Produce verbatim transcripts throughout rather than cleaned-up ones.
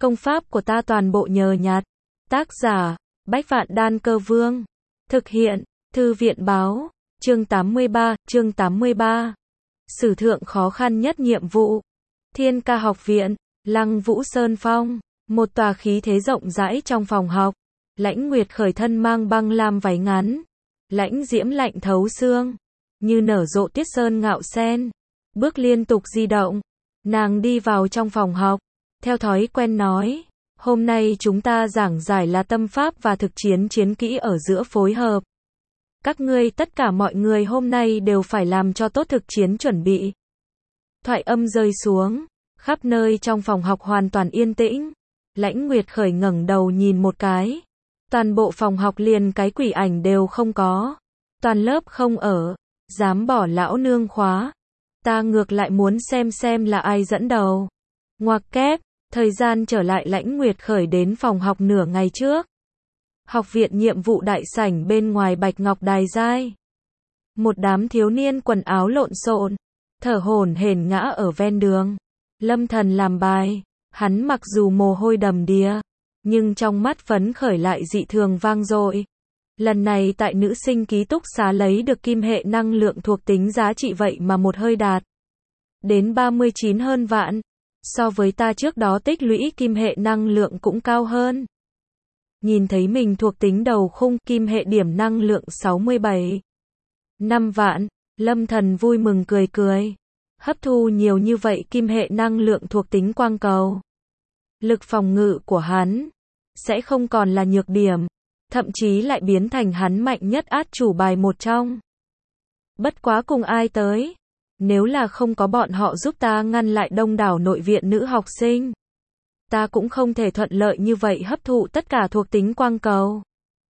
Công pháp của ta toàn bộ nhờ nhặt. Tác giả, Bách Vạn Đan Cơ Vương. Thực hiện, Thư viện Báo. Chương tám mươi ba, chương tám mươi ba. Sử thượng khó khăn nhất nhiệm vụ. Thiên Ca Học Viện, Lăng Vũ Sơn Phong. Một tòa khí thế rộng rãi trong phòng học. Lãnh Nguyệt khởi thân mang băng lam váy ngắn. Lãnh diễm lạnh thấu xương. Như nở rộ tuyết sơn ngạo sen. Bước liên tục di động. Nàng đi vào trong phòng học. Theo thói quen nói. Hôm nay chúng ta giảng giải là tâm pháp và thực chiến chiến kỹ ở giữa phối hợp. Các ngươi tất cả mọi người hôm nay đều phải làm cho tốt thực chiến chuẩn bị. Thoại âm rơi xuống. Khắp nơi trong phòng học hoàn toàn yên tĩnh. Lãnh Nguyệt khởi ngẩng đầu nhìn một cái. Toàn bộ phòng học liền cái quỷ ảnh đều không có. Toàn lớp không ở. Dám bỏ lão nương khóa. Ta ngược lại muốn xem xem là ai dẫn đầu. Ngoặc kép. Thời gian trở lại Lãnh Nguyệt khởi đến phòng học nửa ngày trước. Học viện nhiệm vụ đại sảnh bên ngoài Bạch Ngọc Đài Giai. Một đám thiếu niên quần áo lộn xộn, thở hổn hển ngã ở ven đường. Lâm Thần làm bài, hắn mặc dù mồ hôi đầm đìa, nhưng trong mắt phấn khởi lại dị thường vang dội. Lần này tại nữ sinh ký túc xá lấy được kim hệ năng lượng thuộc tính giá trị vậy mà một hơi đạt đến ba mươi chín hơn vạn. So với ta trước đó tích lũy kim hệ năng lượng cũng cao hơn. Nhìn thấy mình thuộc tính đầu khung kim hệ điểm năng lượng sáu mươi bảy. năm vạn, Lâm Thần vui mừng cười cười. Hấp thu nhiều như vậy kim hệ năng lượng thuộc tính quang cầu. Lực phòng ngự của hắn sẽ không còn là nhược điểm, thậm chí lại biến thành hắn mạnh nhất át chủ bài một trong. Bất quá cùng ai tới? Nếu là không có bọn họ giúp ta ngăn lại đông đảo nội viện nữ học sinh, ta cũng không thể thuận lợi như vậy hấp thụ tất cả thuộc tính quang cầu.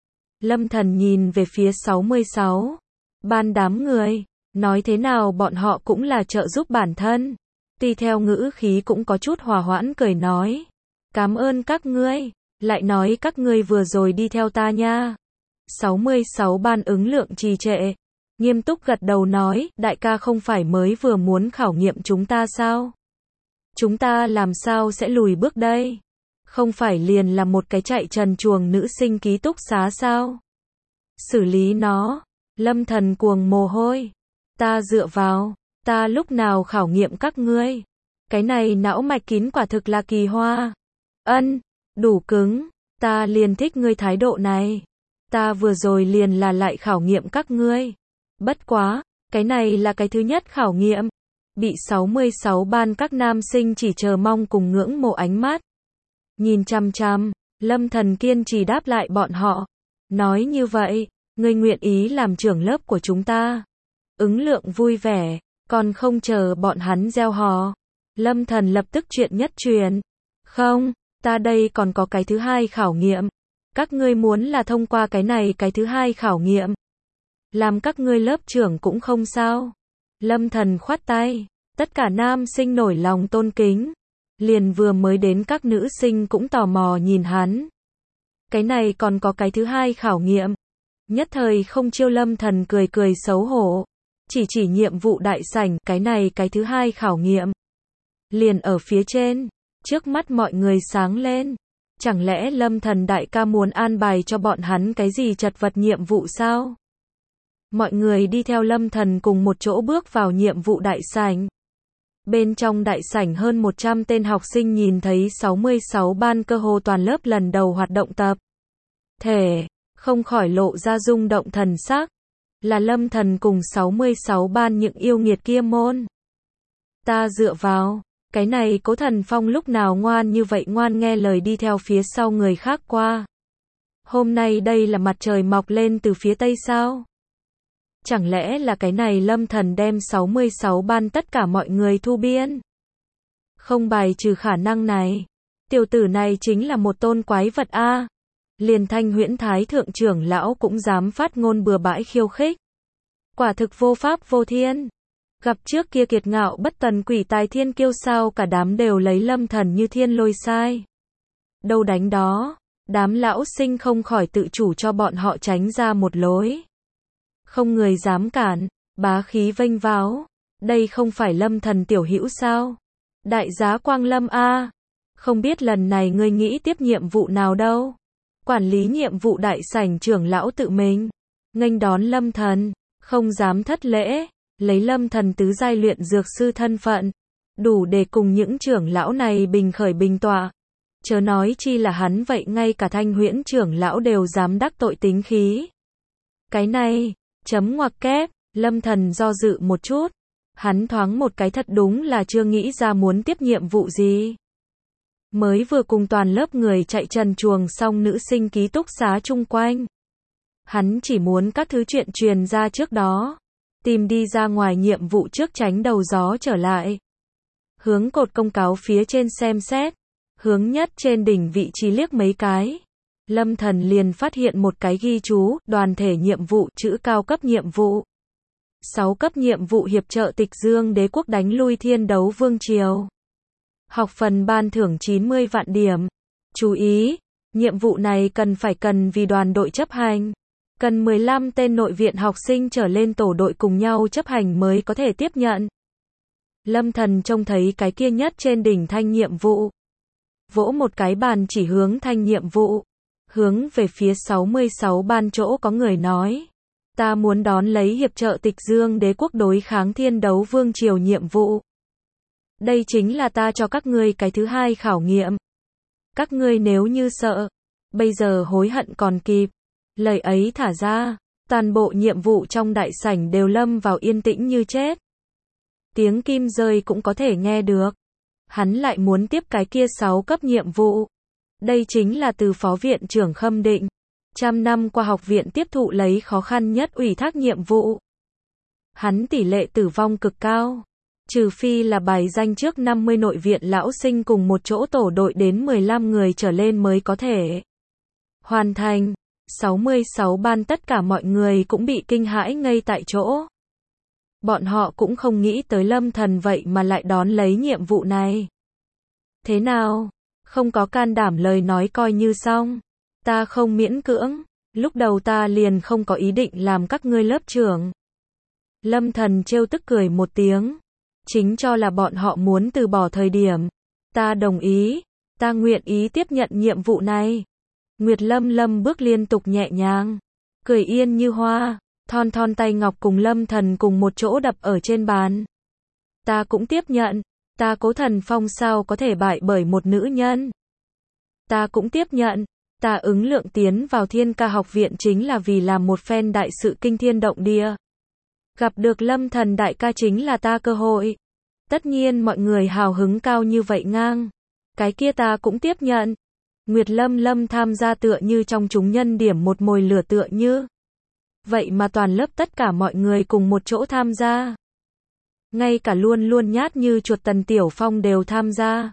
Lâm Thần nhìn về phía sáu mươi sáu. Ban đám người, nói thế nào bọn họ cũng là trợ giúp bản thân. Tuy theo ngữ khí cũng có chút hòa hoãn cười nói. Cảm ơn các ngươi, lại nói các ngươi vừa rồi đi theo ta nha. sáu mươi sáu ban ứng lượng trì trệ. Nghiêm túc gật đầu nói, đại ca không phải mới vừa muốn khảo nghiệm chúng ta sao? Chúng ta làm sao sẽ lùi bước đây? Không phải liền là một cái chạy trần truồng nữ sinh ký túc xá sao? Xử lý nó. Lâm Thần cuồng mồ hôi. Ta dựa vào, ta lúc nào khảo nghiệm các ngươi? Cái này não mạch kín quả thực là kỳ hoa. Ân, đủ cứng, ta liền thích ngươi thái độ này. Ta vừa rồi liền là lại khảo nghiệm các ngươi. Bất quá, cái này là cái thứ nhất khảo nghiệm. Bị sáu mươi sáu ban các nam sinh chỉ chờ mong cùng ngưỡng mộ ánh mắt. Nhìn chăm chăm, Lâm Thần kiên trì đáp lại bọn họ. Nói như vậy, ngươi nguyện ý làm trưởng lớp của chúng ta. Ứng lượng vui vẻ, còn không chờ bọn hắn gieo hò. Lâm Thần lập tức chuyện nhất truyền. Không, ta đây còn có cái thứ hai khảo nghiệm. Các ngươi muốn là thông qua cái này cái thứ hai khảo nghiệm. Làm các ngươi lớp trưởng cũng không sao. Lâm Thần khoát tay. Tất cả nam sinh nổi lòng tôn kính. Liền vừa mới đến các nữ sinh cũng tò mò nhìn hắn. Cái này còn có cái thứ hai khảo nghiệm. Nhất thời không chiêu Lâm Thần cười cười xấu hổ. Chỉ chỉ nhiệm vụ đại sảnh, cái này cái thứ hai khảo nghiệm. Liền ở phía trên. Trước mắt mọi người sáng lên. Chẳng lẽ Lâm Thần đại ca muốn an bài cho bọn hắn cái gì chật vật nhiệm vụ sao? Mọi người đi theo Lâm Thần cùng một chỗ bước vào nhiệm vụ đại sảnh. Bên trong đại sảnh hơn một trăm tên học sinh nhìn thấy sáu mươi sáu ban cơ hồ toàn lớp lần đầu hoạt động tập thể, không khỏi lộ ra rung động thần sắc. Là Lâm Thần cùng sáu mươi sáu ban những yêu nghiệt kia môn. Ta dựa vào, cái này Cố Thần Phong lúc nào ngoan như vậy ngoan nghe lời đi theo phía sau người khác qua. Hôm nay đây là mặt trời mọc lên từ phía tây sao? Chẳng lẽ là cái này Lâm Thần đem sáu mươi sáu ban tất cả mọi người thu biên? Không bài trừ khả năng này. Tiểu tử này chính là một tôn quái vật a. Liền Thanh Huyễn Thái thượng trưởng lão cũng dám phát ngôn bừa bãi khiêu khích. Quả thực vô pháp vô thiên. Gặp trước kia kiệt ngạo bất tần quỷ tài thiên kiêu sao cả đám đều lấy Lâm Thần như thiên lôi sai. Đâu đánh đó, đám lão sinh không khỏi tự chủ cho bọn họ tránh ra một lối. Không người dám cản, bá khí vênh váo. Đây không phải Lâm Thần tiểu hữu sao? Đại giá Quang Lâm a. Không biết lần này ngươi nghĩ tiếp nhiệm vụ nào đâu? Quản lý nhiệm vụ đại sảnh trưởng lão tự mình nghênh đón Lâm Thần, không dám thất lễ, lấy Lâm Thần tứ giai luyện dược sư thân phận, đủ để cùng những trưởng lão này bình khởi bình tọa. Chớ nói chi là hắn vậy ngay cả Thanh Huyễn trưởng lão đều dám đắc tội tính khí. Cái này, chấm ngoặc kép, Lâm Thần do dự một chút. Hắn thoáng một cái thật đúng là chưa nghĩ ra muốn tiếp nhiệm vụ gì. Mới vừa cùng toàn lớp người chạy trần truồng xong nữ sinh ký túc xá chung quanh. Hắn chỉ muốn các thứ chuyện truyền ra trước đó. Tìm đi ra ngoài nhiệm vụ trước tránh đầu gió trở lại. Hướng cột công cáo phía trên xem xét. Hướng nhất trên đỉnh vị trí liếc mấy cái. Lâm Thần liền phát hiện một cái ghi chú, đoàn thể nhiệm vụ, chữ cao cấp nhiệm vụ. sáu cấp nhiệm vụ hiệp trợ Tịch Dương Đế quốc đánh lui Thiên Đấu Vương Triều. Học phần ban thưởng chín mươi vạn điểm. Chú ý, nhiệm vụ này cần phải cần vì đoàn đội chấp hành. Cần mười lăm tên nội viện học sinh trở lên tổ đội cùng nhau chấp hành mới có thể tiếp nhận. Lâm Thần trông thấy cái kia nhất trên đỉnh thanh nhiệm vụ. Vỗ một cái bàn chỉ hướng thanh nhiệm vụ. Hướng về phía sáu mươi sáu ban chỗ có người nói. Ta muốn đón lấy hiệp trợ Tịch Dương Đế quốc đối kháng Thiên Đấu Vương Triều nhiệm vụ. Đây chính là ta cho các ngươi cái thứ hai khảo nghiệm. Các ngươi nếu như sợ, bây giờ hối hận còn kịp. Lời ấy thả ra, toàn bộ nhiệm vụ trong đại sảnh đều lâm vào yên tĩnh như chết. Tiếng kim rơi cũng có thể nghe được. Hắn lại muốn tiếp cái kia sáu cấp nhiệm vụ. Đây chính là từ phó viện trưởng Khâm Định. Trăm năm qua học viện tiếp thụ lấy khó khăn nhất ủy thác nhiệm vụ. Hắn tỷ lệ tử vong cực cao. Trừ phi là bài danh trước năm mươi nội viện lão sinh cùng một chỗ tổ đội đến mười lăm người trở lên mới có thể hoàn thành. sáu mươi sáu ban tất cả mọi người cũng bị kinh hãi ngây tại chỗ. Bọn họ cũng không nghĩ tới Lâm Thần vậy mà lại đón lấy nhiệm vụ này. Thế nào? Không có can đảm lời nói coi như xong. Ta không miễn cưỡng. Lúc đầu ta liền không có ý định làm các ngươi lớp trưởng. Lâm Thần trêu tức cười một tiếng. Chính cho là bọn họ muốn từ bỏ thời điểm. Ta đồng ý. Ta nguyện ý tiếp nhận nhiệm vụ này. Nguyệt Lâm Lâm bước liên tục nhẹ nhàng. Cười yên như hoa. Thon thon tay ngọc cùng Lâm Thần cùng một chỗ đập ở trên bàn. Ta cũng tiếp nhận. Ta Cố Thần Phong sao có thể bại bởi một nữ nhân. Ta cũng tiếp nhận. Ta ứng lượng tiến vào Thiên Ca học viện chính là vì làm một phen đại sự kinh thiên động địa. Gặp được Lâm Thần đại ca chính là ta cơ hội. Tất nhiên mọi người hào hứng cao như vậy ngang. Cái kia ta cũng tiếp nhận. Nguyệt Lâm Lâm tham gia tựa như trong chúng nhân điểm một mồi lửa tựa như. Vậy mà toàn lớp tất cả mọi người cùng một chỗ tham gia. Ngay cả luôn luôn nhát như chuột Tần Tiểu Phong đều tham gia.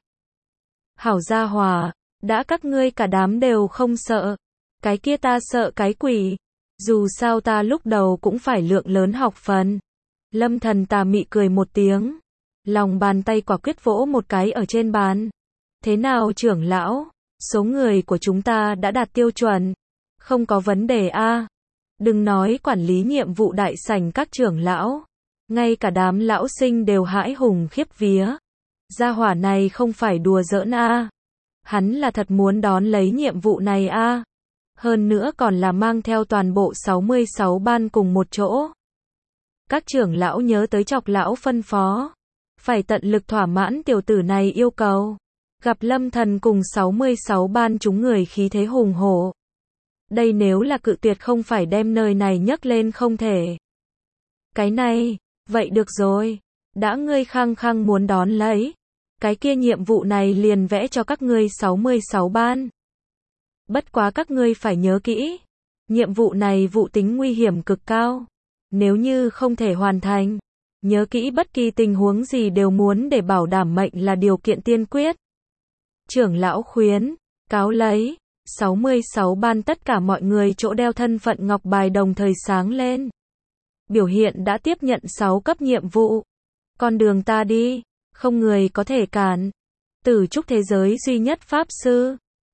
Hảo gia hòa, đã các ngươi cả đám đều không sợ. Cái kia ta sợ cái quỷ. Dù sao ta lúc đầu cũng phải lượng lớn học phần. Lâm Thần tà mị cười một tiếng. Lòng bàn tay quả quyết vỗ một cái ở trên bàn. Thế nào trưởng lão? Số người của chúng ta đã đạt tiêu chuẩn. Không có vấn đề a. Đừng nói quản lý nhiệm vụ đại sảnh các trưởng lão. Ngay cả đám lão sinh đều hãi hùng khiếp vía. Gia hỏa này không phải đùa giỡn a. Hắn là thật muốn đón lấy nhiệm vụ này a. Hơn nữa còn là mang theo toàn bộ sáu mươi sáu ban cùng một chỗ. Các trưởng lão nhớ tới Chọc lão phân phó. Phải tận lực thỏa mãn tiểu tử này yêu cầu. Gặp Lâm Thần cùng sáu mươi sáu ban chúng người khí thế hùng hổ. Đây nếu là cự tuyệt không phải đem nơi này nhấc lên không thể. Cái này, vậy được rồi. Đã ngươi khăng khăng muốn đón lấy. Cái kia nhiệm vụ này liền vẽ cho các ngươi sáu mươi sáu ban. Bất quá các ngươi phải nhớ kỹ. Nhiệm vụ này vụ tính nguy hiểm cực cao. Nếu như không thể hoàn thành. Nhớ kỹ bất kỳ tình huống gì đều muốn để bảo đảm mệnh là điều kiện tiên quyết. Trưởng lão khuyến, cáo lấy. sáu mươi sáu ban tất cả mọi người chỗ đeo thân phận ngọc bài đồng thời sáng lên. Biểu hiện đã tiếp nhận sáu cấp nhiệm vụ. Con đường ta đi, không người có thể cản. Tử trúc thế giới duy nhất pháp sư.